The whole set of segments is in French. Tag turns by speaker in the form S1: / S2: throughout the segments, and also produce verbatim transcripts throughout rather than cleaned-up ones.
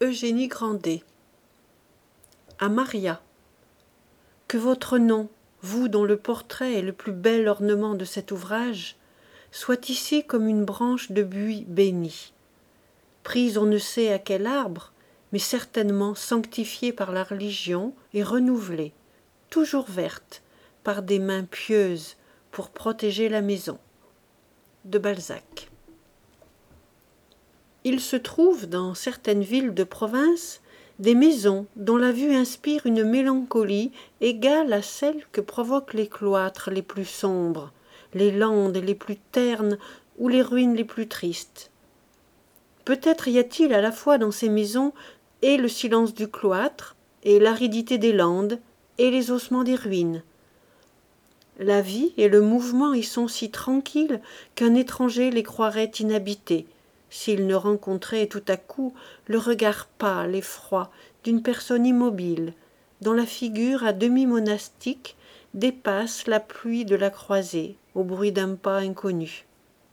S1: Eugénie Grandet. À Maria. Que votre nom, vous dont le portrait est le plus bel ornement de cet ouvrage, soit ici comme une branche de buis bénie, prise on ne sait à quel arbre, mais certainement sanctifiée par la religion et renouvelée, toujours verte, par des mains pieuses pour protéger la maison. De Balzac. Il se trouve dans certaines villes de province des maisons dont la vue inspire une mélancolie égale à celle que provoquent les cloîtres les plus sombres, les landes les plus ternes ou les ruines les plus tristes. Peut-être y a-t-il à la fois dans ces maisons et le silence du cloître, et l'aridité des landes, et les ossements des ruines. La vie et le mouvement y sont si tranquilles qu'un étranger les croirait inhabités, s'il ne rencontrait tout à coup le regard pâle et froid d'une personne immobile, dont la figure à demi monastique dépasse la pluie de la croisée au bruit d'un pas inconnu.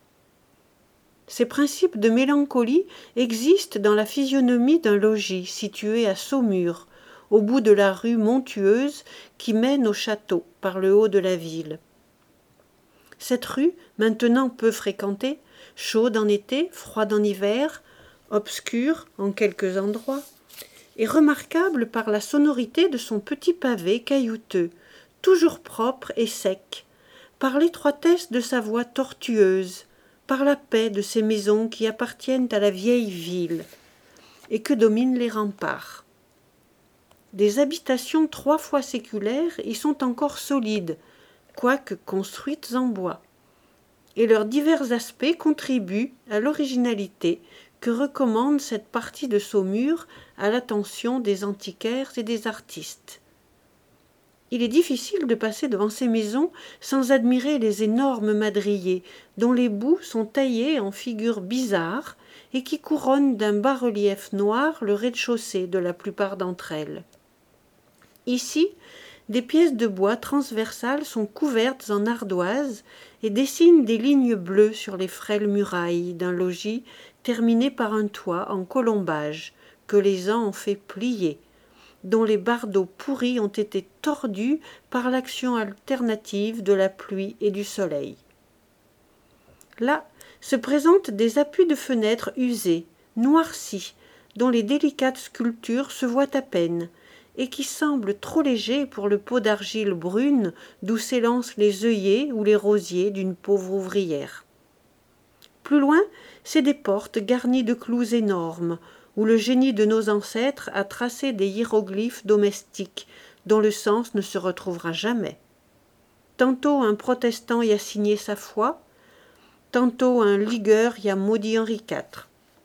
S1: Ces principes de mélancolie existent dans la physionomie d'un logis situé à Saumur, au bout de la rue montueuse qui mène au château par le haut de la ville. Cette rue, maintenant peu fréquentée, chaude en été, froide en hiver, obscure en quelques endroits, est remarquable par la sonorité de son petit pavé caillouteux, toujours propre et sec, par l'étroitesse de sa voie tortueuse, par la paix de ces maisons qui appartiennent à la vieille ville et que dominent les remparts. Des habitations trois fois séculaires y sont encore solides, quoique construites en bois, et leurs divers aspects contribuent à l'originalité que recommande cette partie de Saumur à l'attention des antiquaires et des artistes. Il est difficile de passer devant ces maisons sans admirer les énormes madriers dont les bouts sont taillés en figures bizarres et qui couronnent d'un bas-relief noir le rez-de-chaussée de la plupart d'entre elles. Ici, des pièces de bois transversales sont couvertes en ardoise et dessinent des lignes bleues sur les frêles murailles d'un logis terminé par un toit en colombage que les ans ont fait plier, dont les bardeaux pourris ont été tordus par l'action alternative de la pluie et du soleil. Là se présentent des appuis de fenêtres usés, noircis, dont les délicates sculptures se voient à peine, et qui semblent trop légers pour le pot d'argile brune d'où s'élancent les œillets ou les rosiers d'une pauvre ouvrière. Plus loin, c'est des portes garnies de clous énormes, où le génie de nos ancêtres a tracé des hiéroglyphes domestiques, dont le sens ne se retrouvera jamais. Tantôt un protestant y a signé sa foi, tantôt un ligueur y a maudit Henri quatre.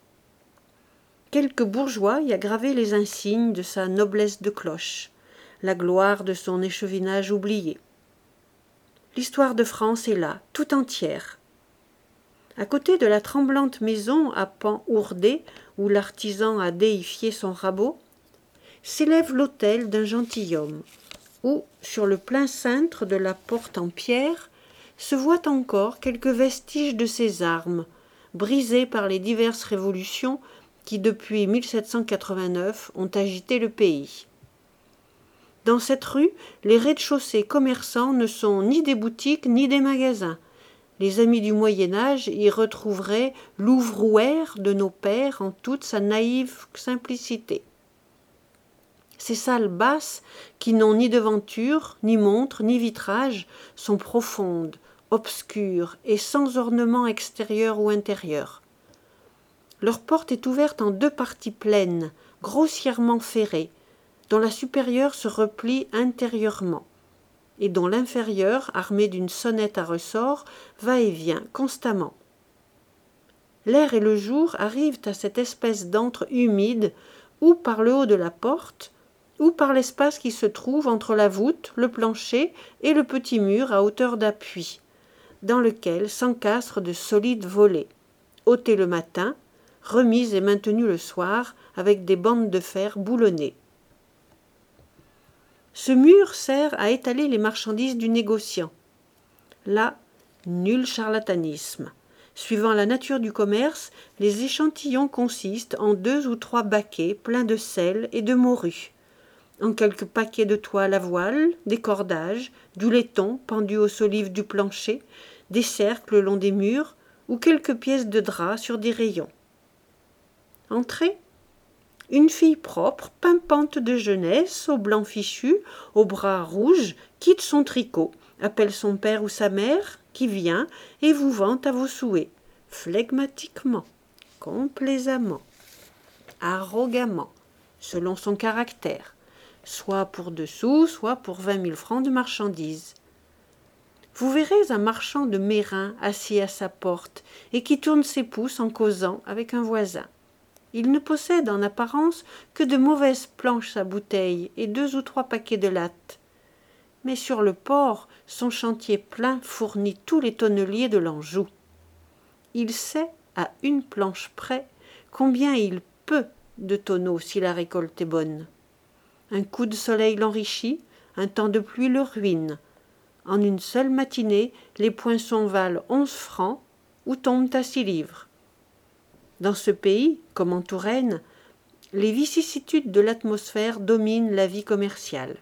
S1: Quelque bourgeois y a gravé les insignes de sa noblesse de cloche, la gloire de son échevinage oublié. L'histoire de France est là, tout entière. À côté de la tremblante maison à pans ourdés, où l'artisan a déifié son rabot, s'élève l'autel d'un gentilhomme, où, sur le plein cintre de la porte en pierre, se voient encore quelques vestiges de ses armes, brisées par les diverses révolutions qui, depuis mille sept cent quatre-vingt-neuf, ont agité le pays. Dans cette rue, les rez-de-chaussée commerçants ne sont ni des boutiques ni des magasins. Les amis du Moyen-Âge y retrouveraient l'ouvrouère de nos pères en toute sa naïve simplicité. Ces salles basses, qui n'ont ni devanture, ni montre, ni vitrage, sont profondes, obscures et sans ornement extérieur ou intérieur. Leur porte est ouverte en deux parties pleines, grossièrement ferrées, dont la supérieure se replie intérieurement, et dont l'inférieure, armée d'une sonnette à ressort, va et vient constamment. L'air et le jour arrivent à cette espèce d'antre humide, ou par le haut de la porte, ou par l'espace qui se trouve entre la voûte, le plancher et le petit mur à hauteur d'appui, dans lequel s'encastrent de solides volets, ôtés le matin, remises et maintenues le soir avec des bandes de fer boulonnées. Ce mur sert à étaler les marchandises du négociant. Là, nul charlatanisme. Suivant la nature du commerce, les échantillons consistent en deux ou trois baquets pleins de sel et de morue, en quelques paquets de toile à voile, des cordages, du laiton pendu aux solives du plancher, des cercles le long des murs, ou quelques pièces de drap sur des rayons. Entrée. Une fille propre, pimpante de jeunesse, au blanc fichu, aux bras rouges, quitte son tricot, appelle son père ou sa mère, qui vient, et vous vante à vos souhaits, flegmatiquement, complaisamment, arrogamment, selon son caractère, soit pour deux sous, soit pour vingt mille francs de marchandises. Vous verrez un marchand de Mérin assis à sa porte et qui tourne ses pouces en causant avec un voisin. Il ne possède en apparence que de mauvaises planches à bouteilles et deux ou trois paquets de lattes. Mais sur le port, son chantier plein fournit tous les tonneliers de l'Anjou. Il sait, à une planche près, combien il peut de tonneaux si la récolte est bonne. Un coup de soleil l'enrichit, un temps de pluie le ruine. En une seule matinée, les poinçons valent onze francs ou tombent à six livres. Dans ce pays, comme en Touraine, les vicissitudes de l'atmosphère dominent la vie commerciale.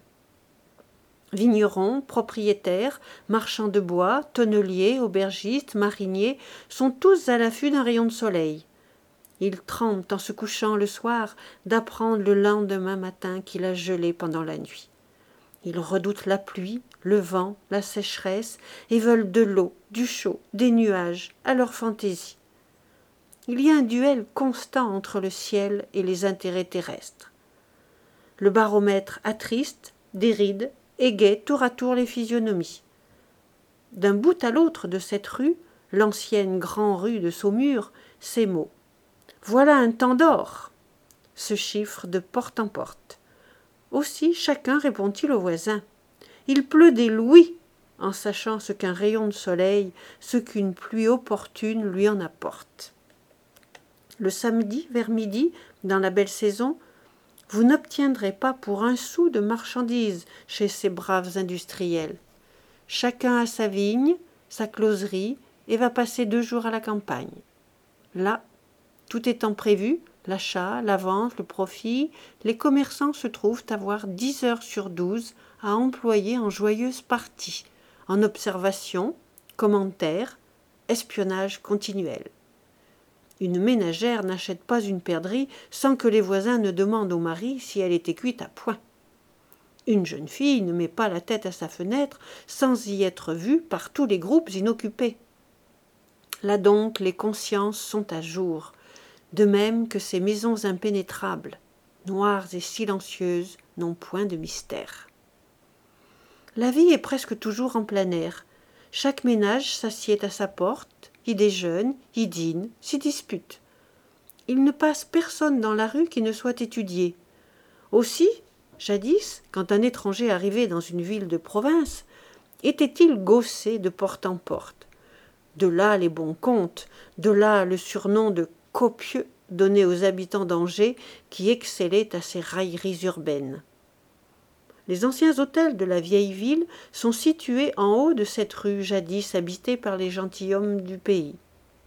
S1: Vignerons, propriétaires, marchands de bois, tonneliers, aubergistes, mariniers sont tous à l'affût d'un rayon de soleil. Ils tremblent en se couchant le soir d'apprendre le lendemain matin qu'il a gelé pendant la nuit. Ils redoutent la pluie, le vent, la sécheresse et veulent de l'eau, du chaud, des nuages, à leur fantaisie. Il y a un duel constant entre le ciel et les intérêts terrestres. Le baromètre attriste, déride, égaie tour à tour les physionomies. D'un bout à l'autre de cette rue, l'ancienne grande rue de Saumur, ces mots. Voilà un temps d'or, se chiffre de porte en porte. Aussi chacun répond-il au voisin. Il pleut des louis, en sachant ce qu'un rayon de soleil, ce qu'une pluie opportune lui en apporte. Le samedi, vers midi, dans la belle saison, vous n'obtiendrez pas pour un sou de marchandises chez ces braves industriels. Chacun a sa vigne, sa closerie, et va passer deux jours à la campagne. Là, tout étant prévu, l'achat, la vente, le profit, les commerçants se trouvent avoir dix heures sur douze à employer en joyeuse partie, en observation, commentaires, espionnage continuel. Une ménagère n'achète pas une perdrix sans que les voisins ne demandent au mari si elle était cuite à point. Une jeune fille ne met pas la tête à sa fenêtre sans y être vue par tous les groupes inoccupés. Là donc les consciences sont à jour, de même que ces maisons impénétrables, noires et silencieuses, n'ont point de mystère. La vie est presque toujours en plein air. Chaque ménage s'assied à sa porte, y déjeune, y dîne, s'y dispute. Il ne passe personne dans la rue qui ne soit étudié. Aussi, jadis, quand un étranger arrivait dans une ville de province, était-il gaussé de porte en porte. De là les bons contes, de là le surnom de copieux donné aux habitants d'Angers qui excellaient à ces railleries urbaines. Les anciens hôtels de la vieille ville sont situés en haut de cette rue jadis habitée par les gentilshommes du pays.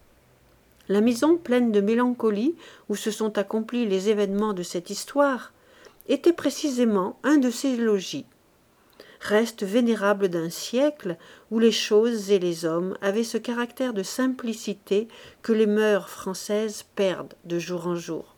S1: La maison pleine de mélancolie où se sont accomplis les événements de cette histoire était précisément un de ces logis, reste vénérable d'un siècle où les choses et les hommes avaient ce caractère de simplicité que les mœurs françaises perdent de jour en jour.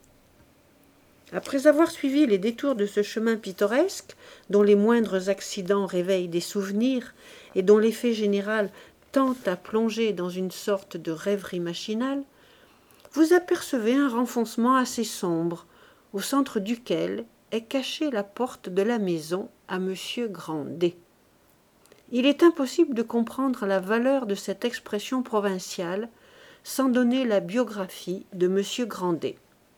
S1: Après avoir suivi les détours de ce chemin pittoresque, dont les moindres accidents réveillent des souvenirs et dont l'effet général tend à plonger dans une sorte de rêverie machinale, vous apercevez un renfoncement assez sombre, au centre duquel est cachée la porte de la maison à Monsieur Grandet. Il est impossible de comprendre la valeur de cette expression provinciale sans donner la biographie de Monsieur Grandet.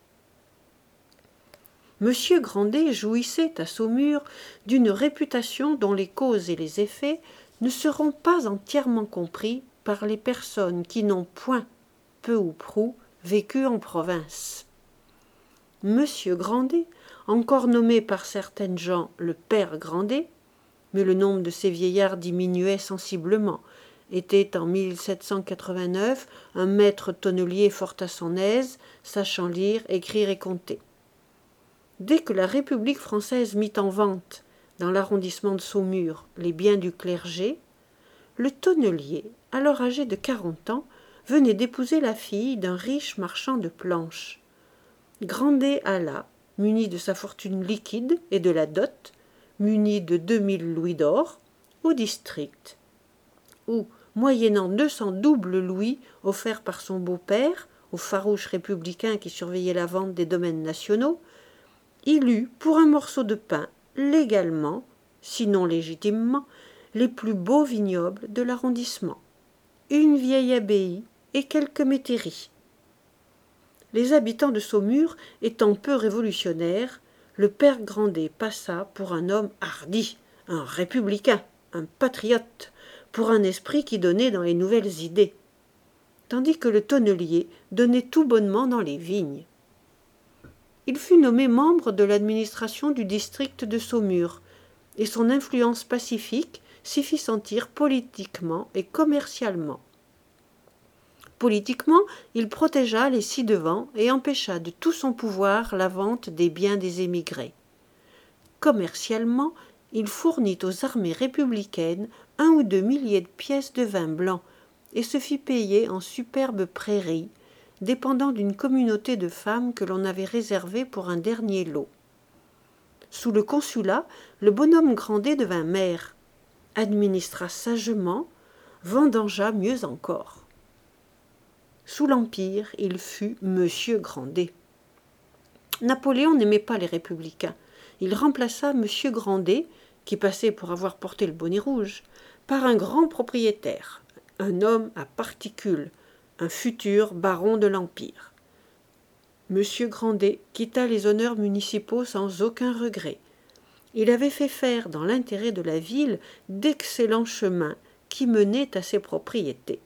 S1: Monsieur Grandet jouissait à Saumur d'une réputation dont les causes et les effets ne seront pas entièrement compris par les personnes qui n'ont point, peu ou prou, vécu en province. Monsieur Grandet, encore nommé par certaines gens le père Grandet, mais le nombre de ces vieillards diminuait sensiblement, était en mille sept cent quatre-vingt-neuf un maître tonnelier fort à son aise, sachant lire, écrire et compter. Dès que la République française mit en vente, dans l'arrondissement de Saumur, les biens du clergé, le tonnelier, alors âgé de quarante ans, venait d'épouser la fille d'un riche marchand de planches. Grandet alla, muni de sa fortune liquide et de la dot, muni de deux mille louis d'or, au district, où, moyennant deux cents doubles louis offerts par son beau-père aux farouches républicains qui surveillaient la vente des domaines nationaux, il eut, pour un morceau de pain, légalement, sinon légitimement, les plus beaux vignobles de l'arrondissement, une vieille abbaye et quelques métairies. Les habitants de Saumur étant peu révolutionnaires, le père Grandet passa pour un homme hardi, un républicain, un patriote, pour un esprit qui donnait dans les nouvelles idées, tandis que le tonnelier donnait tout bonnement dans les vignes. Il fut nommé membre de l'administration du district de Saumur, et son influence pacifique s'y fit sentir politiquement et commercialement. Politiquement, il protégea les ci-devant et empêcha de tout son pouvoir la vente des biens des émigrés. Commercialement, il fournit aux armées républicaines un ou deux milliers de pièces de vin blanc et se fit payer en superbes prairies, dépendant d'une communauté de femmes que l'on avait réservée pour un dernier lot. Sous le consulat, le bonhomme Grandet devint maire, administra sagement, vendangea mieux encore. Sous l'Empire, il fut Monsieur Grandet. Napoléon n'aimait pas les républicains. Il remplaça Monsieur Grandet, qui passait pour avoir porté le bonnet rouge, par un grand propriétaire, un homme à particules, un futur baron de l'Empire. Monsieur Grandet quitta les honneurs municipaux sans aucun regret. Il avait fait faire, dans l'intérêt de la ville, d'excellents chemins qui menaient à ses propriétés.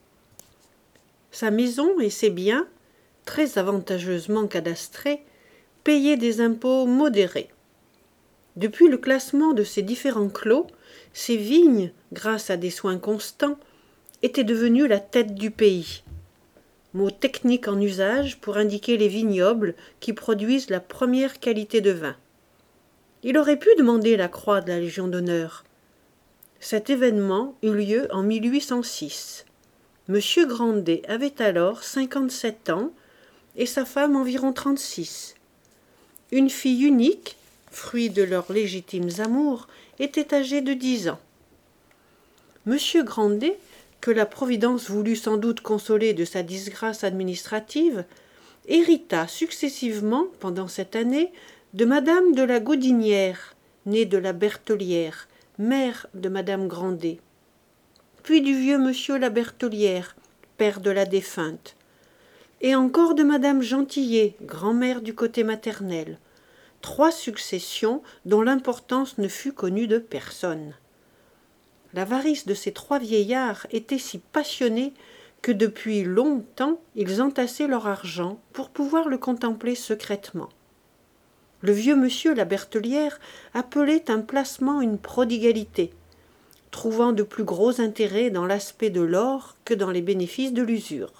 S1: Sa maison et ses biens, très avantageusement cadastrés, payaient des impôts modérés. Depuis le classement de ces différents clos, ces vignes, grâce à des soins constants, étaient devenues la tête du pays. Mot technique en usage pour indiquer les vignobles qui produisent la première qualité de vin. Il aurait pu demander la croix de la Légion d'honneur. Cet événement eut lieu en mille huit cent six. Monsieur Grandet avait alors cinquante-sept ans et sa femme environ trente-six. Une fille unique, fruit de leurs légitimes amours, était âgée de dix ans. Monsieur Grandet, que la Providence voulut sans doute consoler de sa disgrâce administrative, hérita successivement, pendant cette année, de madame de la Gaudinière, née de la Bertellière, mère de madame Grandet, puis du vieux monsieur la Bertellière, père de la défunte, et encore de madame Gentillet, grand-mère du côté maternel, trois successions dont l'importance ne fut connue de personne. L'avarice de ces trois vieillards était si passionnée que depuis longtemps ils entassaient leur argent pour pouvoir le contempler secrètement. Le vieux monsieur la Bertellière appelait un placement une prodigalité, trouvant de plus gros intérêt dans l'aspect de l'or que dans les bénéfices de l'usure.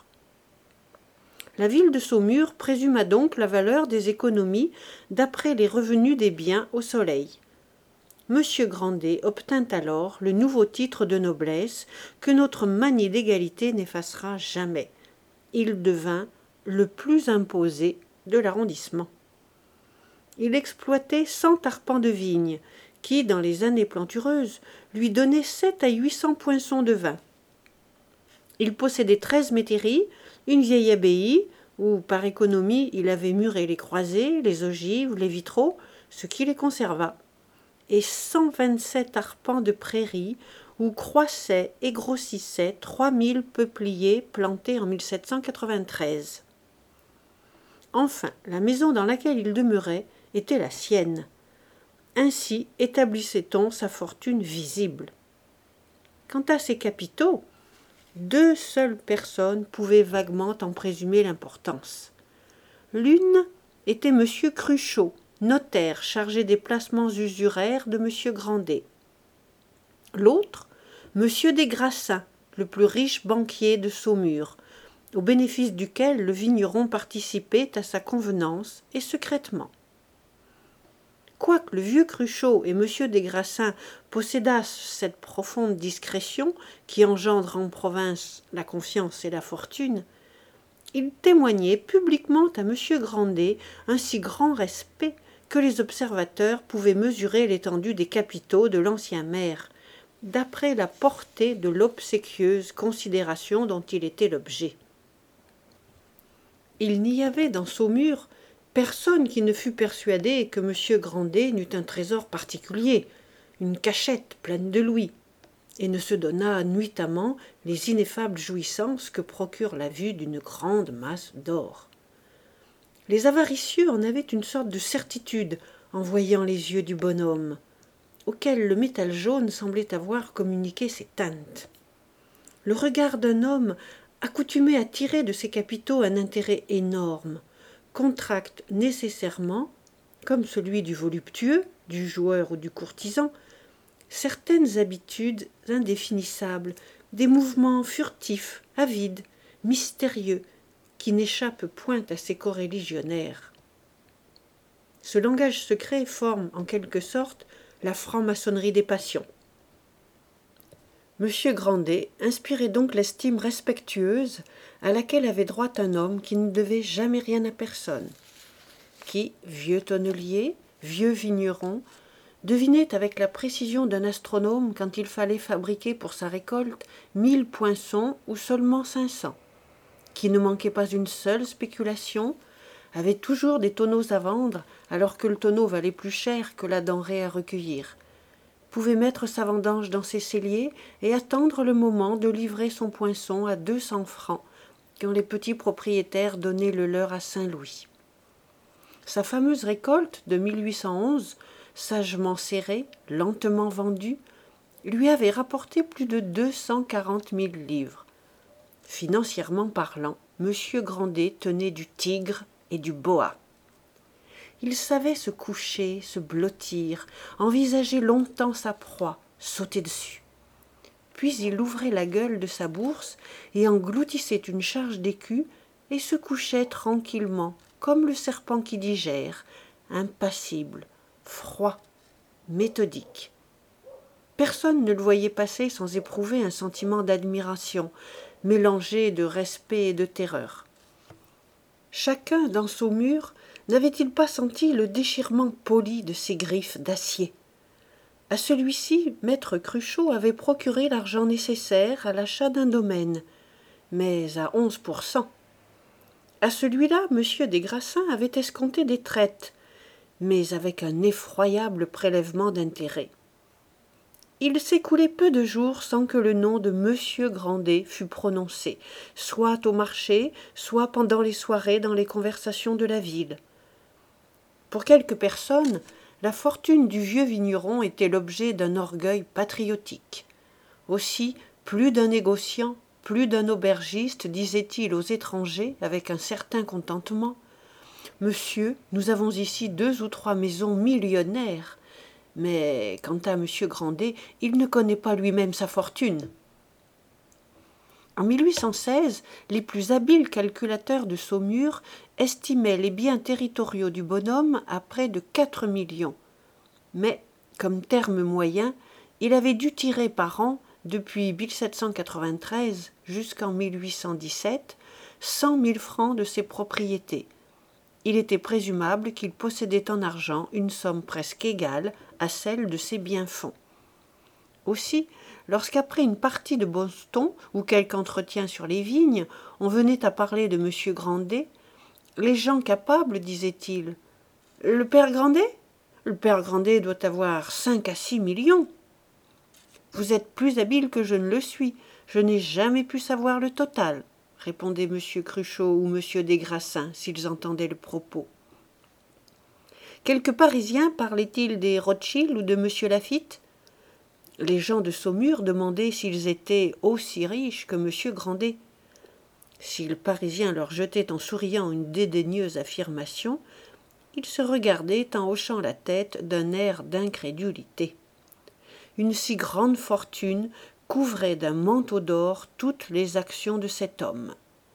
S1: La ville de Saumur présuma donc la valeur des économies d'après les revenus des biens au soleil. Monsieur Grandet obtint alors le nouveau titre de noblesse que notre manie d'égalité n'effacera jamais. Il devint le plus imposé de l'arrondissement. Il exploitait cent arpents de vignes, qui, dans les années plantureuses, lui donnaient sept à huit cents poinçons de vin. Il possédait treize métairies, une vieille abbaye, où, par économie, il avait muré les croisées, les ogives, les vitraux, ce qui les conserva, et cent vingt-sept arpents de prairies, où croissaient et grossissaient trois mille peupliers plantés en mille sept cent quatre-vingt-treize. Enfin, la maison dans laquelle il demeurait était la sienne. Ainsi établissait-on sa fortune visible. Quant à ses capitaux, deux seules personnes pouvaient vaguement en présumer l'importance. L'une était M. Cruchot, notaire chargé des placements usuraires de M. Grandet. L'autre, M. Desgrassins, le plus riche banquier de Saumur, au bénéfice duquel le vigneron participait à sa convenance et secrètement. Quoique le vieux Cruchot et M. des Grassins possédassent cette profonde discrétion qui engendre en province la confiance et la fortune, ils témoignaient publiquement à M. Grandet un si grand respect que les observateurs pouvaient mesurer l'étendue des capitaux de l'ancien maire, d'après la portée de l'obséquieuse considération dont il était l'objet. Il n'y avait dans Saumur personne qui ne fût persuadé que M. Grandet n'eût un trésor particulier, une cachette pleine de louis, et ne se donnât nuitamment les ineffables jouissances que procure la vue d'une grande masse d'or. Les avaricieux en avaient une sorte de certitude en voyant les yeux du bonhomme, auquel le métal jaune semblait avoir communiqué ses teintes. Le regard d'un homme accoutumé à tirer de ses capitaux un intérêt énorme contracte nécessairement, comme celui du voluptueux, du joueur ou du courtisan, certaines habitudes indéfinissables, des mouvements furtifs, avides, mystérieux, qui n'échappent point à ses coreligionnaires. Ce langage secret forme, en quelque sorte, la franc-maçonnerie des passions. Monsieur Grandet inspirait donc l'estime respectueuse à laquelle avait droit un homme qui ne devait jamais rien à personne, qui, vieux tonnelier, vieux vigneron, devinait avec la précision d'un astronome quand il fallait fabriquer pour sa récolte mille poinçons ou seulement cinq cents, qui ne manquait pas une seule spéculation, avait toujours des tonneaux à vendre alors que le tonneau valait plus cher que la denrée à recueillir, pouvait mettre sa vendange dans ses celliers et attendre le moment de livrer son poinçon à deux cents francs quand les petits propriétaires donnaient le leur à Saint-Louis. Sa fameuse récolte de mille huit cent onze, sagement serrée, lentement vendue, lui avait rapporté plus de deux cent quarante mille livres. Financièrement parlant, M. Grandet tenait du tigre et du boa. Il savait se coucher, se blottir, envisager longtemps sa proie, sauter dessus. Puis il ouvrait la gueule de sa bourse et engloutissait une charge d'écus et se couchait tranquillement, comme le serpent qui digère, impassible, froid, méthodique. Personne ne le voyait passer sans éprouver un sentiment d'admiration, mélangé de respect et de terreur. Chacun, dans Saumur, n'avait-il pas senti le déchirement poli de ses griffes d'acier? À celui-ci, maître Cruchot avait procuré l'argent nécessaire à l'achat d'un domaine, mais à onze pour cent. À celui-là, M. des Grassins avait escompté des traites, mais avec un effroyable prélèvement d'intérêt. Il s'écoulait peu de jours sans que le nom de M. Grandet fût prononcé, soit au marché, soit pendant les soirées dans les conversations de la ville. Pour quelques personnes, la fortune du vieux vigneron était l'objet d'un orgueil patriotique. Aussi, plus d'un négociant, plus d'un aubergiste disait-il aux étrangers avec un certain contentement « Monsieur, nous avons ici deux ou trois maisons millionnaires, mais quant à M. Grandet, il ne connaît pas lui-même sa fortune. » En mille huit cent seize, les plus habiles calculateurs de Saumur estimaient les biens territoriaux du bonhomme à près de quatre millions. Mais, comme terme moyen, il avait dû tirer par an, depuis mille sept cent quatre-vingt-treize jusqu'en mille huit cent dix-sept, cent mille francs de ses propriétés. Il était présumable qu'il possédait en argent une somme presque égale à celle de ses biens-fonds. Aussi, lorsqu'après une partie de Boston ou quelque entretien sur les vignes, on venait à parler de M. Grandet, les gens capables, disaient-ils, « Le père Grandet ? Le père Grandet doit avoir cinq à six millions. » « Vous êtes plus habile que je ne le suis, je n'ai jamais pu savoir le total, » répondait M. Cruchot ou M. des Grassins, s'ils entendaient le propos. Quelques Parisiens parlaient-ils des Rothschild ou de M. Laffitte? Les gens de Saumur demandaient s'ils étaient aussi riches que M. Grandet. Si le Parisien leur jetait en souriant une dédaigneuse affirmation, ils se regardaient en hochant la tête d'un air d'incrédulité. Une si grande fortune couvrait d'un manteau d'or toutes les actions de cet homme.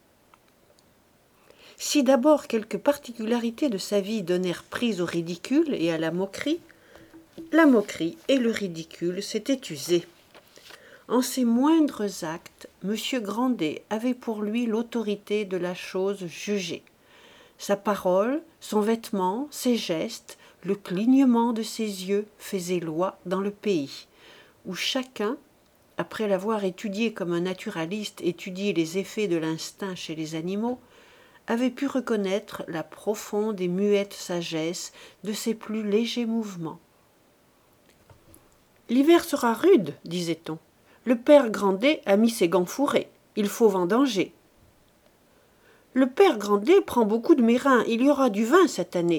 S1: Si d'abord quelques particularités de sa vie donnèrent prise au ridicule et à la moquerie, la moquerie et le ridicule s'étaient usés. En ses moindres actes, M. Grandet avait pour lui l'autorité de la chose jugée. Sa parole, son vêtement, ses gestes, le clignement de ses yeux faisaient loi dans le pays, où chacun, après l'avoir étudié comme un naturaliste étudie les effets de l'instinct chez les animaux, avait pu reconnaître la profonde et muette sagesse de ses plus légers mouvements. « L'hiver sera rude, disait-on. Le père Grandet a mis ses gants fourrés. Il faut vendanger. »« Le père Grandet prend beaucoup de mérins. Il y aura du vin cette année. »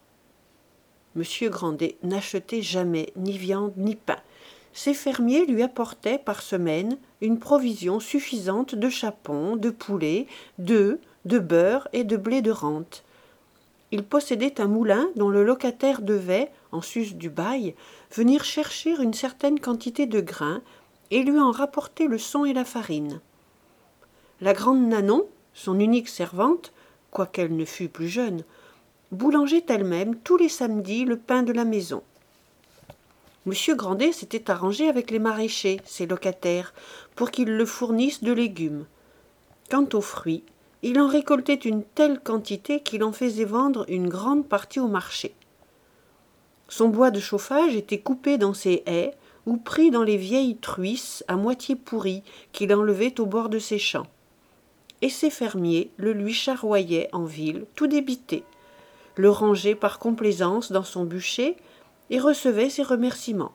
S1: Monsieur Grandet n'achetait jamais ni viande ni pain. Ses fermiers lui apportaient par semaine une provision suffisante de chapons, de poulets, d'œufs, de beurre et de blé de rente. Il possédait un moulin dont le locataire devait, en sus du bail, venir chercher une certaine quantité de grains et lui en rapporter le son et la farine. La grande Nanon, son unique servante, quoiqu'elle ne fût plus jeune, boulangeait elle-même tous les samedis le pain de la maison. Monsieur Grandet s'était arrangé avec les maraîchers, ses locataires, pour qu'ils le fournissent de légumes. Quant aux fruits, il en récoltait une telle quantité qu'il en faisait vendre une grande partie au marché. Son bois de chauffage était coupé dans ses haies ou pris dans les vieilles truisses à moitié pourries qu'il enlevait au bord de ses champs. Et ses fermiers le lui charroyaient en ville, tout débité, le rangeaient par complaisance dans son bûcher et recevaient ses remerciements.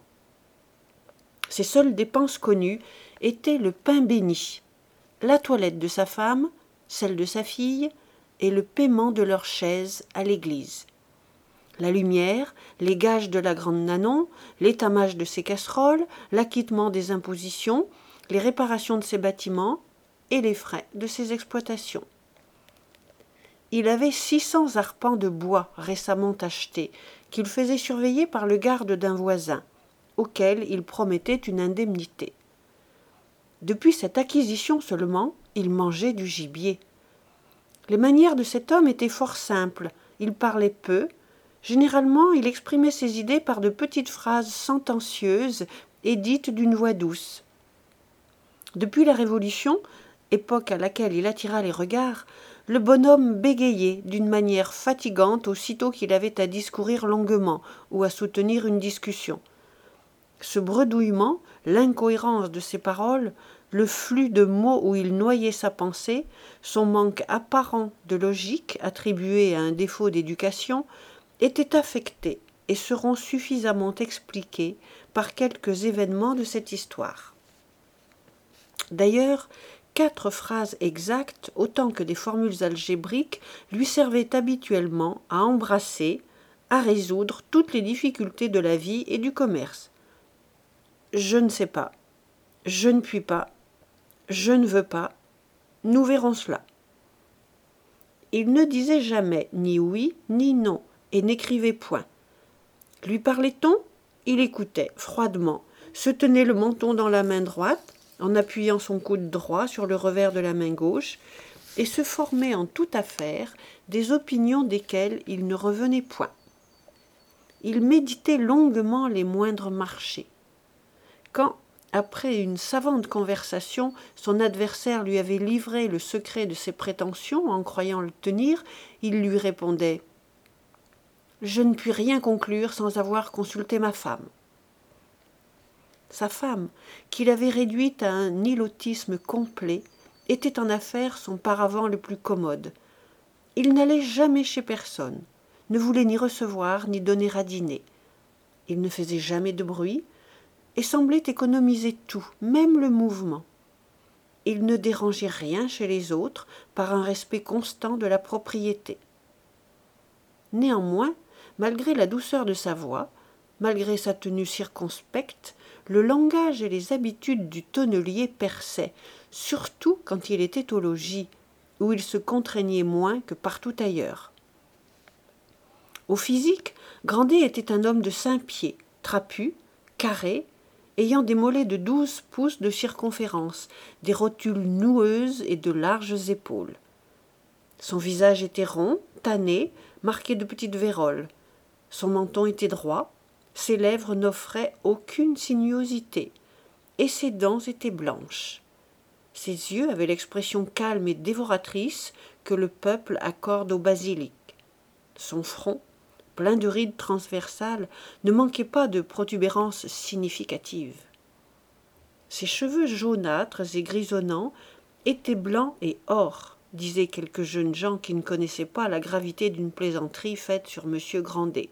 S1: Ses seules dépenses connues étaient le pain béni, la toilette de sa femme, celle de sa fille et le paiement de leur chaise à l'église. La lumière, les gages de la grande Nanon, l'étamage de ses casseroles, l'acquittement des impositions, les réparations de ses bâtiments et les frais de ses exploitations. Il avait six cents arpents de bois récemment achetés, qu'il faisait surveiller par le garde d'un voisin, auquel il promettait une indemnité. Depuis cette acquisition seulement, il mangeait du gibier. Les manières de cet homme étaient fort simples. Il parlait peu. Généralement, il exprimait ses idées par de petites phrases sentencieuses et dites d'une voix douce. Depuis la Révolution, époque à laquelle il attira les regards, le bonhomme bégayait d'une manière fatigante aussitôt qu'il avait à discourir longuement ou à soutenir une discussion. Ce bredouillement, l'incohérence de ses paroles, le flux de mots où il noyait sa pensée, son manque apparent de logique attribué à un défaut d'éducation, étaient affectés et seront suffisamment expliqués par quelques événements de cette histoire. D'ailleurs, quatre phrases exactes, autant que des formules algébriques, lui servaient habituellement à embrasser, à résoudre toutes les difficultés de la vie et du commerce. Je ne sais pas, je ne puis pas, je ne veux pas, nous verrons cela. Il ne disait jamais ni oui ni non et n'écrivait point. Lui parlait-on? Il écoutait froidement, se tenait le menton dans la main droite, en appuyant son coude droit sur le revers de la main gauche, et se formait en toute affaire des opinions desquelles il ne revenait point. Il méditait longuement les moindres marchés. Quand, après une savante conversation, son adversaire lui avait livré le secret de ses prétentions en croyant le tenir, il lui répondait « Je ne puis rien conclure sans avoir consulté ma femme. » Sa femme, qu'il avait réduite à un nilotisme complet, était en affaires son paravent le plus commode. Il n'allait jamais chez personne, ne voulait ni recevoir ni donner à dîner. Il ne faisait jamais de bruit et semblait économiser tout, même le mouvement. Il ne dérangeait rien chez les autres par un respect constant de la propriété. Néanmoins, malgré la douceur de sa voix, malgré sa tenue circonspecte, le langage et les habitudes du tonnelier perçaient, surtout quand il était au logis, où il se contraignait moins que partout ailleurs. Au physique, Grandet était un homme de cinq pieds, trapu, carré, ayant des mollets de douze pouces de circonférence, des rotules noueuses et de larges épaules. Son visage était rond, tanné, marqué de petites vérolles. Son menton était droit, ses lèvres n'offraient aucune sinuosité, et ses dents étaient blanches. Ses yeux avaient l'expression calme et dévoratrice que le peuple accorde au basilic. Son front, plein de rides transversales, ne manquait pas de protubérances significatives. Ses cheveux jaunâtres et grisonnants étaient blancs et or, disaient quelques jeunes gens qui ne connaissaient pas la gravité d'une plaisanterie faite sur M. Grandet.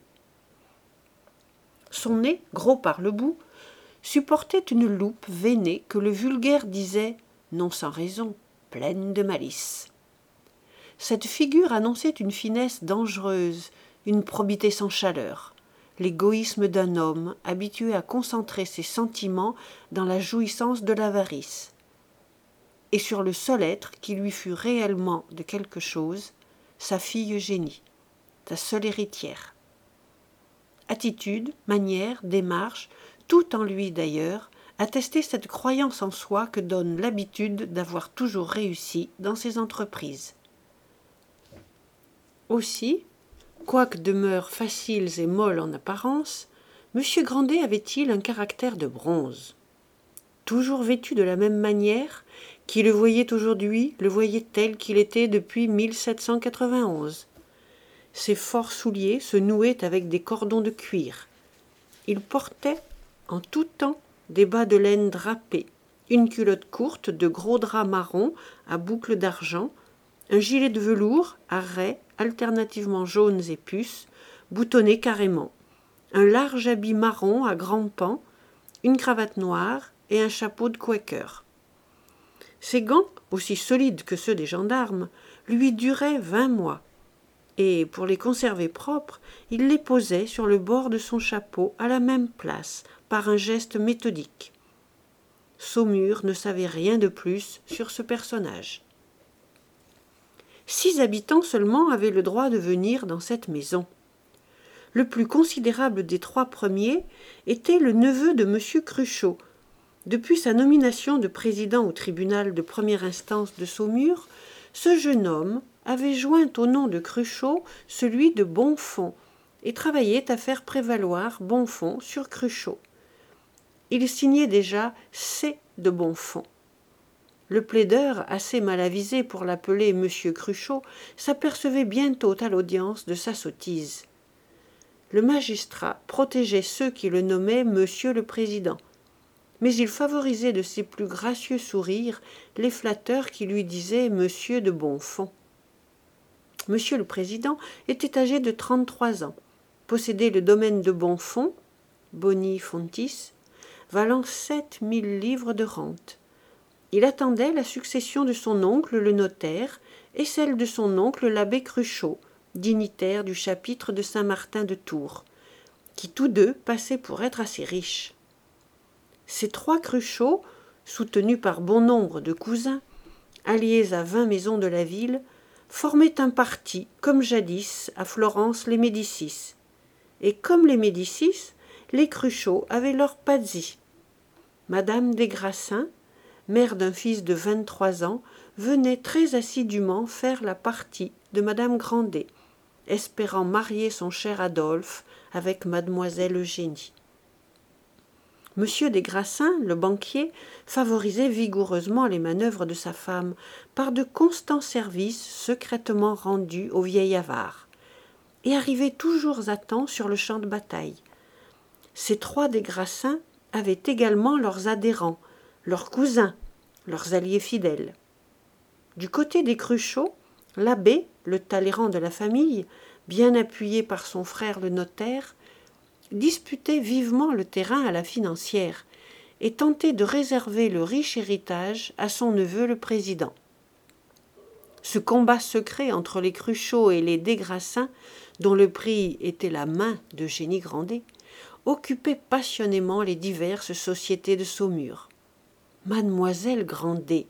S1: Son nez, gros par le bout, supportait une loupe veinée que le vulgaire disait, non sans raison, pleine de malice. Cette figure annonçait une finesse dangereuse, une probité sans chaleur, l'égoïsme d'un homme habitué à concentrer ses sentiments dans la jouissance de l'avarice. Et sur le seul être qui lui fût réellement de quelque chose, sa fille Eugénie, sa seule héritière. Attitude, manière, démarche, tout en lui d'ailleurs, attestait cette croyance en soi que donne l'habitude d'avoir toujours réussi dans ses entreprises. Aussi, quoique demeurent faciles et molles en apparence, M. Grandet avait-il un caractère de bronze. Toujours vêtu de la même manière, qui le voyait aujourd'hui le voyait tel qu'il était depuis mille sept cent quatre-vingt-onze. Ses forts souliers se nouaient avec des cordons de cuir. Il portait, en tout temps, des bas de laine drapés, une culotte courte de gros drap marron à boucles d'argent, un gilet de velours à raies alternativement jaunes et puces, boutonné carrément, un large habit marron à grands pans, une cravate noire et un chapeau de quaker. Ses gants, aussi solides que ceux des gendarmes, lui duraient vingt mois, et pour les conserver propres, il les posait sur le bord de son chapeau à la même place, par un geste méthodique. Saumur ne savait rien de plus sur ce personnage. Six habitants seulement avaient le droit de venir dans cette maison. Le plus considérable des trois premiers était le neveu de M. Cruchot. Depuis sa nomination de président au tribunal de première instance de Saumur, ce jeune homme avait joint au nom de Cruchot celui de Bonfons et travaillait à faire prévaloir Bonfons sur Cruchot. Il signait déjà C de Bonfons. Le plaideur, assez mal avisé pour l'appeler M. Cruchot, s'apercevait bientôt à l'audience de sa sottise. Le magistrat protégeait ceux qui le nommaient Monsieur le Président, mais il favorisait de ses plus gracieux sourires les flatteurs qui lui disaient Monsieur de Bonfons. Monsieur le Président était âgé de trente-trois ans, possédait le domaine de Bonfons, Boni Fontis, valant sept mille livres de rente. Il attendait la succession de son oncle le notaire et celle de son oncle l'abbé Cruchot, dignitaire du chapitre de Saint-Martin de Tours, qui tous deux passaient pour être assez riches. Ces trois Cruchots, soutenus par bon nombre de cousins, alliés à vingt maisons de la ville, formaient un parti, comme jadis à Florence les Médicis. Et comme les Médicis, les Cruchots avaient leur Pazzi. Madame des Grassins, mère d'un fils de vingt-trois ans, venait très assidûment faire la partie de madame Grandet, espérant marier son cher Adolphe avec mademoiselle Eugénie. Monsieur des Grassins, le banquier, favorisait vigoureusement les manœuvres de sa femme par de constants services secrètement rendus au vieil avare, et arrivait toujours à temps sur le champ de bataille. Ces trois des Grassins avaient également leurs adhérents, leurs cousins, leurs alliés fidèles. Du côté des Cruchots, l'abbé, le Talleyrand de la famille, bien appuyé par son frère le notaire, disputait vivement le terrain à la financière et tentait de réserver le riche héritage à son neveu le président. Ce combat secret entre les Cruchots et les des Grassins, dont le prix était la main d'Eugénie Grandet, occupait passionnément les diverses sociétés de Saumur. Mademoiselle Grandet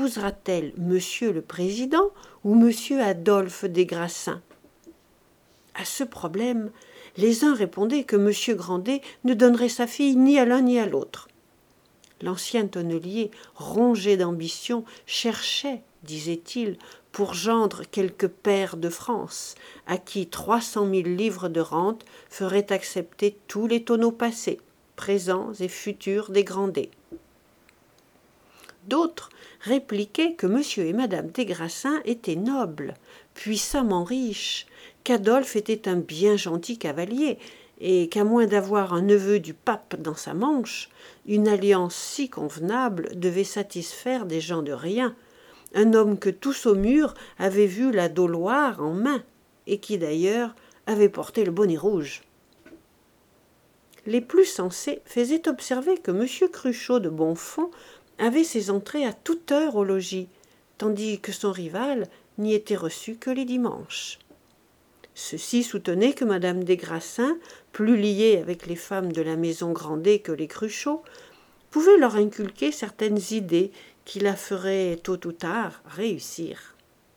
S1: épousera-t-elle Monsieur le Président ou Monsieur Adolphe des Grassins? À ce problème, les uns répondaient que M. Grandet ne donnerait sa fille ni à l'un ni à l'autre. L'ancien tonnelier, rongé d'ambition, cherchait, disait-il, pour gendre quelques pairs de France, à qui trois cent mille livres de rente feraient accepter tous les tonneaux passés, présents et futurs des Grandet. D'autres répliquaient que M. et Mme des Grassins étaient nobles, puissamment riches, qu'Adolphe était un bien gentil cavalier, et qu'à moins d'avoir un neveu du pape dans sa manche, une alliance si convenable devait satisfaire des gens de rien, un homme que tout Saumur avait vu la Doloire en main, et qui d'ailleurs avait porté le bonnet rouge. Les plus sensés faisaient observer que M. Cruchot de Bonfons avait ses entrées à toute heure au logis, tandis que son rival n'y était reçu que les dimanches. Ceux-ci soutenaient que Mme des Grassins, plus liée avec les femmes de la maison Grandet que les Cruchot, pouvait leur inculquer certaines idées qui la feraient tôt ou tard réussir.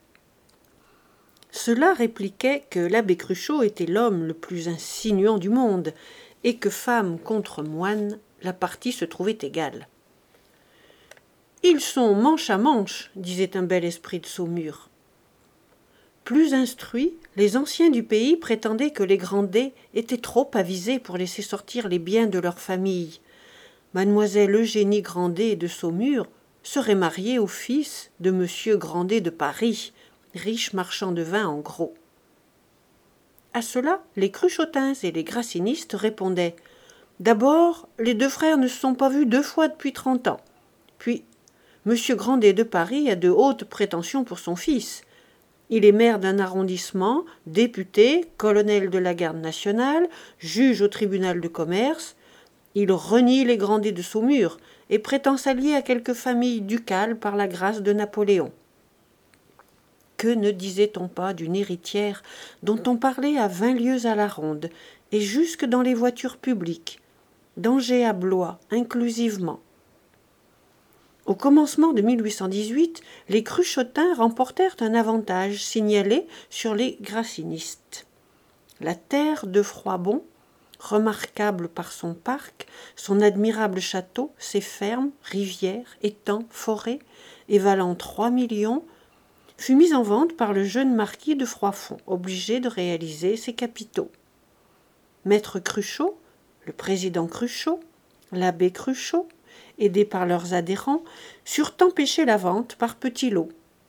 S1: Cela répliquait que l'abbé Cruchot était l'homme le plus insinuant du monde, et que femme contre moine, la partie se trouvait égale. Ils sont manche à manche, disait un bel esprit de Saumur. Plus instruits, les anciens du pays prétendaient que les Grandet étaient trop avisés pour laisser sortir les biens de leur famille. Mademoiselle Eugénie Grandet de Saumur serait mariée au fils de Monsieur Grandet de Paris, riche marchand de vin en gros. À cela, les Cruchotins et les Grassinistes répondaient « D'abord, les deux frères ne se sont pas vus deux fois depuis trente ans. Puis, Monsieur Grandet de Paris a de hautes prétentions pour son fils. Il est maire d'un arrondissement, député, colonel de la garde nationale, juge au tribunal de commerce. Il renie les Grandet de Saumur et prétend s'allier à quelque famille ducale par la grâce de Napoléon. » Que ne disait-on pas d'une héritière dont on parlait à vingt lieues à la ronde, et jusque dans les voitures publiques, d'Angers à Blois inclusivement. Au commencement de mille huit cent dix-huit, les Cruchotins remportèrent un avantage signalé sur les Grassinistes. La terre de Froidbon, remarquable par son parc, son admirable château, ses fermes, rivières, étangs, forêts, et valant trois millions, fut mise en vente par le jeune marquis de Froidfond, obligé de réaliser ses capitaux. Maître Cruchot, le président Cruchot, l'abbé Cruchot, aidés par leurs adhérents, surent empêcher la vente par petits lots.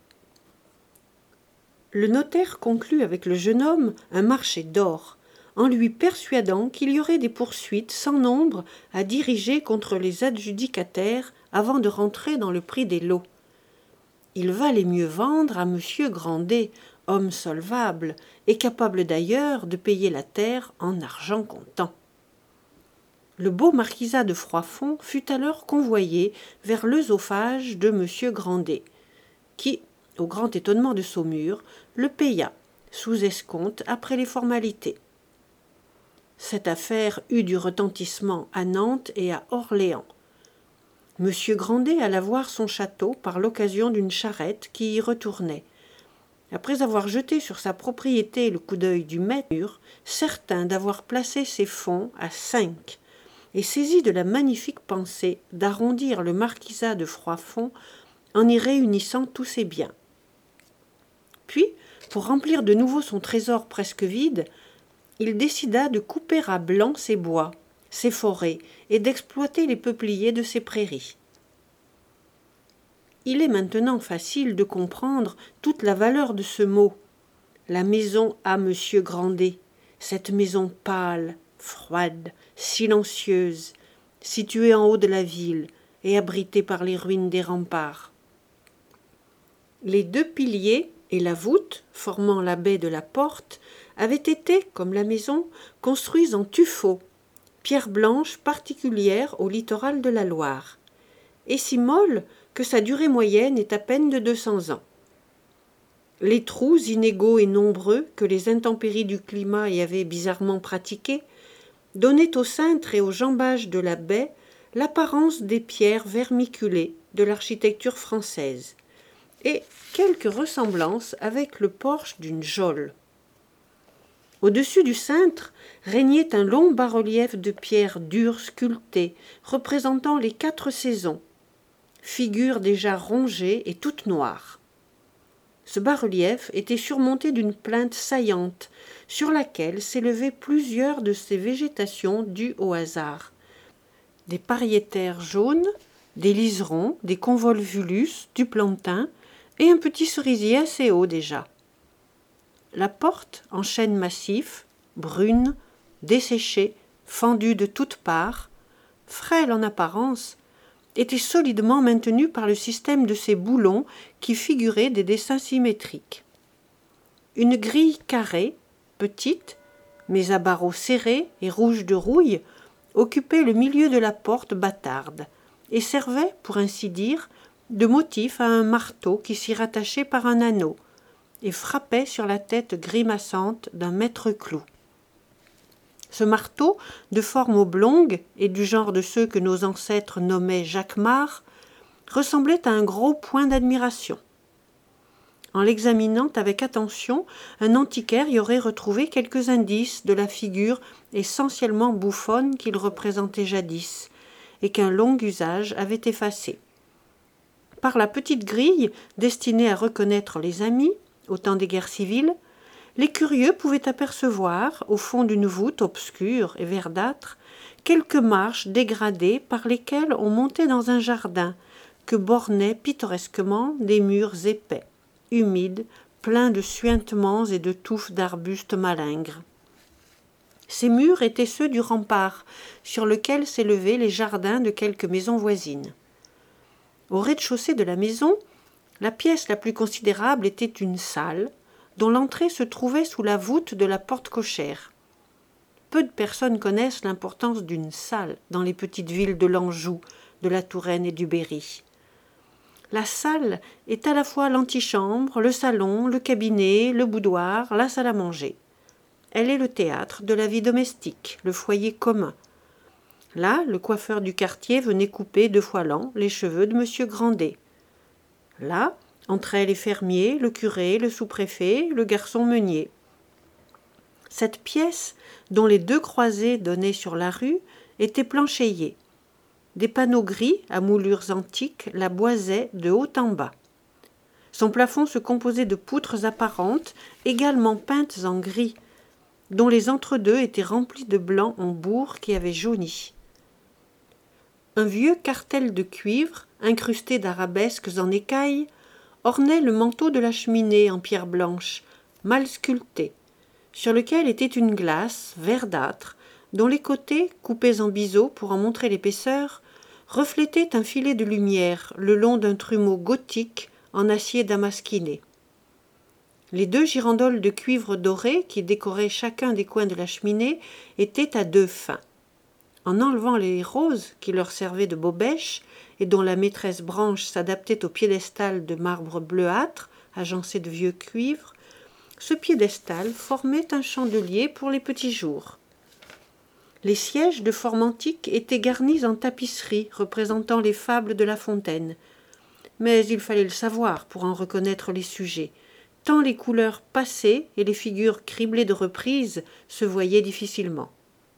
S1: Le notaire conclut avec le jeune homme un marché d'or, en lui persuadant qu'il y aurait des poursuites sans nombre à diriger contre les adjudicataires avant de rentrer dans le prix des lots. Il valait mieux vendre à Monsieur Grandet, homme solvable, et capable d'ailleurs de payer la terre en argent comptant. Le beau marquisat de Froidfond fut alors convoyé vers l'œsophage de Monsieur Grandet, qui, au grand étonnement de Saumur, le paya, sous escompte après les formalités. Cette affaire eut du retentissement à Nantes et à Orléans. Monsieur Grandet alla voir son château par l'occasion d'une charrette qui y retournait. Après avoir jeté sur sa propriété le coup d'œil du maître, certain d'avoir placé ses fonds à cinq, et saisi de la magnifique pensée d'arrondir le marquisat de Froidfond en y réunissant tous ses biens. Puis, pour remplir de nouveau son trésor presque vide, il décida de couper à blanc ses bois, ses forêts, et d'exploiter les peupliers de ses prairies. Il est maintenant facile de comprendre toute la valeur de ce mot. La maison à Monsieur Grandet, cette maison pâle, froide, silencieuse, située en haut de la ville et abritée par les ruines des remparts. Les deux piliers et la voûte, formant la baie de la porte, avaient été, comme la maison, construits en tuffeau, pierre blanche particulière au littoral de la Loire, et si molle que sa durée moyenne est à peine de deux cents ans. Les trous inégaux et nombreux que les intempéries du climat y avaient bizarrement pratiqués donnaient au cintre et aux jambages de la baie l'apparence des pierres vermiculées de l'architecture française, et quelque ressemblance avec le porche d'une geôle. Au-dessus du cintre régnait un long bas-relief de pierre dure sculptée, représentant les quatre saisons, figure déjà rongée et toute noire. Ce bas-relief était surmonté d'une plinthe saillante, sur laquelle s'élevaient plusieurs de ces végétations dues au hasard. Des pariétaires jaunes, des liserons, des convolvulus, du plantain et un petit cerisier assez haut déjà. La porte, en chêne massif, brune, desséchée, fendue de toutes parts, frêle en apparence, était solidement maintenue par le système de ces boulons qui figuraient des dessins symétriques. Une grille carrée, petite, mais à barreaux serrés et rouges de rouille, occupait le milieu de la porte bâtarde et servait, pour ainsi dire, de motif à un marteau qui s'y rattachait par un anneau et frappait sur la tête grimaçante d'un maître-clou. Ce marteau, de forme oblongue et du genre de ceux que nos ancêtres nommaient jacquemart, ressemblait à un gros point d'admiration. En l'examinant avec attention, un antiquaire y aurait retrouvé quelques indices de la figure essentiellement bouffonne qu'il représentait jadis, et qu'un long usage avait effacé. Par la petite grille, destinée à reconnaître les amis, au temps des guerres civiles, les curieux pouvaient apercevoir, au fond d'une voûte obscure et verdâtre, quelques marches dégradées par lesquelles on montait dans un jardin que bornaient pittoresquement des murs épais, humides, pleins de suintements et de touffes d'arbustes malingres. Ces murs étaient ceux du rempart, sur lequel s'élevaient les jardins de quelques maisons voisines. Au rez-de-chaussée de la maison, la pièce la plus considérable était une salle, dont l'entrée se trouvait sous la voûte de la porte cochère. Peu de personnes connaissent l'importance d'une salle dans les petites villes de l'Anjou, de la Touraine et du Berry. La salle est à la fois l'antichambre, le salon, le cabinet, le boudoir, la salle à manger. Elle est le théâtre de la vie domestique, le foyer commun. Là, le coiffeur du quartier venait couper deux fois l'an les cheveux de monsieur Grandet. Là, entraient les fermiers, le curé, le sous-préfet, le garçon meunier. Cette pièce, dont les deux croisées donnaient sur la rue, était planchéiée. Des panneaux gris à moulures antiques la boisaient de haut en bas. Son plafond se composait de poutres apparentes, également peintes en gris, dont les entre-deux étaient remplis de blanc en bourre qui avait jauni. Un vieux cartel de cuivre, incrusté d'arabesques en écailles, ornait le manteau de la cheminée en pierre blanche, mal sculpté, sur lequel était une glace verdâtre, dont les côtés, coupés en biseau pour en montrer l'épaisseur, reflétaient un filet de lumière le long d'un trumeau gothique en acier damasquiné. Les deux girandoles de cuivre doré qui décoraient chacun des coins de la cheminée étaient à deux fins. En enlevant les roses qui leur servaient de bobèche et dont la maîtresse branche s'adaptait au piédestal de marbre bleuâtre, agencé de vieux cuivre, ce piédestal formait un chandelier pour les petits jours. Les sièges de forme antique étaient garnis en tapisserie représentant les fables de La Fontaine, mais il fallait le savoir pour en reconnaître les sujets, tant les couleurs passées et les figures criblées de reprises se voyaient difficilement.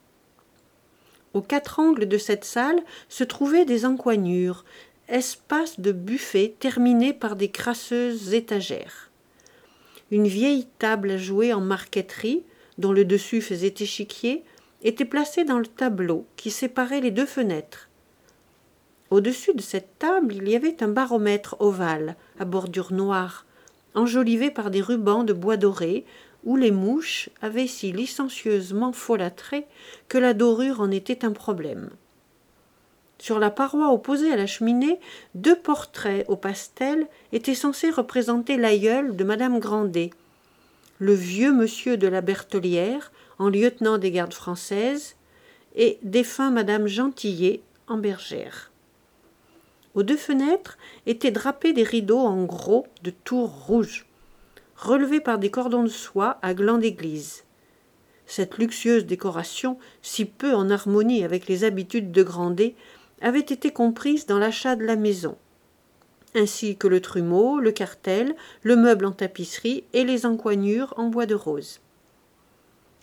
S1: Aux quatre angles de cette salle se trouvaient des encoignures, espaces de buffet terminés par des crasseuses étagères. Une vieille table à jouer en marqueterie, dont le dessus faisait échiquier, était placée dans le tableau qui séparait les deux fenêtres. Au-dessus de cette table, il y avait un baromètre ovale, à bordure noire, enjolivé par des rubans de bois doré, où les mouches avaient si licencieusement folâtré que la dorure en était un problème. Sur la paroi opposée à la cheminée, deux portraits au pastel étaient censés représenter l'aïeul de madame Grandet, le vieux monsieur de la Bertellière, en lieutenant des gardes françaises, et défunt madame Gentillet, en bergère. Aux deux fenêtres étaient drapés des rideaux en gros de tours rouges, relevés par des cordons de soie à glands d'église. Cette luxueuse décoration, si peu en harmonie avec les habitudes de Grandet, avait été comprise dans l'achat de la maison, ainsi que le trumeau, le cartel, le meuble en tapisserie et les encoignures en bois de rose.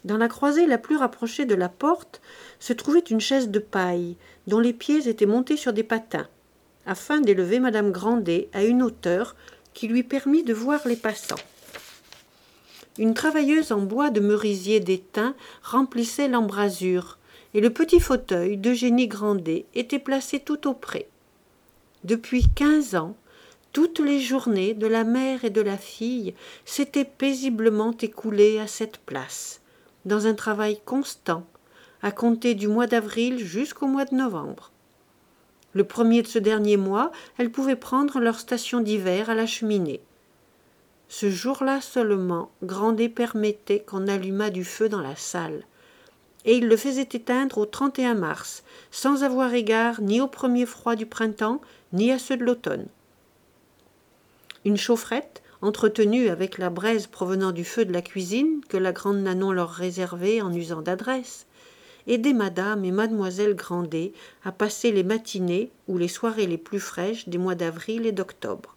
S1: Dans la croisée la plus rapprochée de la porte se trouvait une chaise de paille, dont les pieds étaient montés sur des patins, afin d'élever madame Grandet à une hauteur qui lui permit de voir les passants. Une travailleuse en bois de merisier d'étain remplissait l'embrasure, et le petit fauteuil d'Eugénie Grandet était placé tout auprès. Depuis quinze ans, toutes les journées de la mère et de la fille s'étaient paisiblement écoulées à cette place, dans un travail constant, à compter du mois d'avril jusqu'au mois de novembre. Le premier de ce dernier mois, elles pouvaient prendre leur station d'hiver à la cheminée. Ce jour-là seulement, Grandet permettait qu'on allumât du feu dans la salle, et il le faisait éteindre au trente et un mars, sans avoir égard ni aux premiers froids du printemps, ni à ceux de l'automne. Une chaufferette, entretenue avec la braise provenant du feu de la cuisine que la grande Nanon leur réservait en usant d'adresse, aidait madame et mademoiselle Grandet à passer les matinées ou les soirées les plus fraîches des mois d'avril et d'octobre.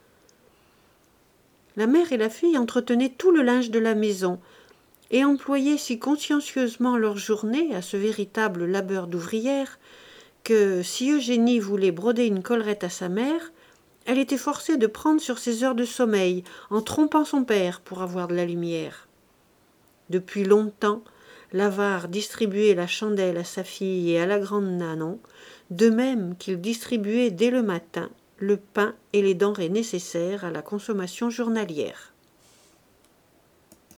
S1: La mère et la fille entretenaient tout le linge de la maison et employaient si consciencieusement leur journée à ce véritable labeur d'ouvrière que, si Eugénie voulait broder une collerette à sa mère, elle était forcée de prendre sur ses heures de sommeil en trompant son père pour avoir de la lumière. Depuis longtemps, l'avare distribuait la chandelle à sa fille et à la grande Nanon, de même qu'il distribuait dès le matin le pain et les denrées nécessaires à la consommation journalière.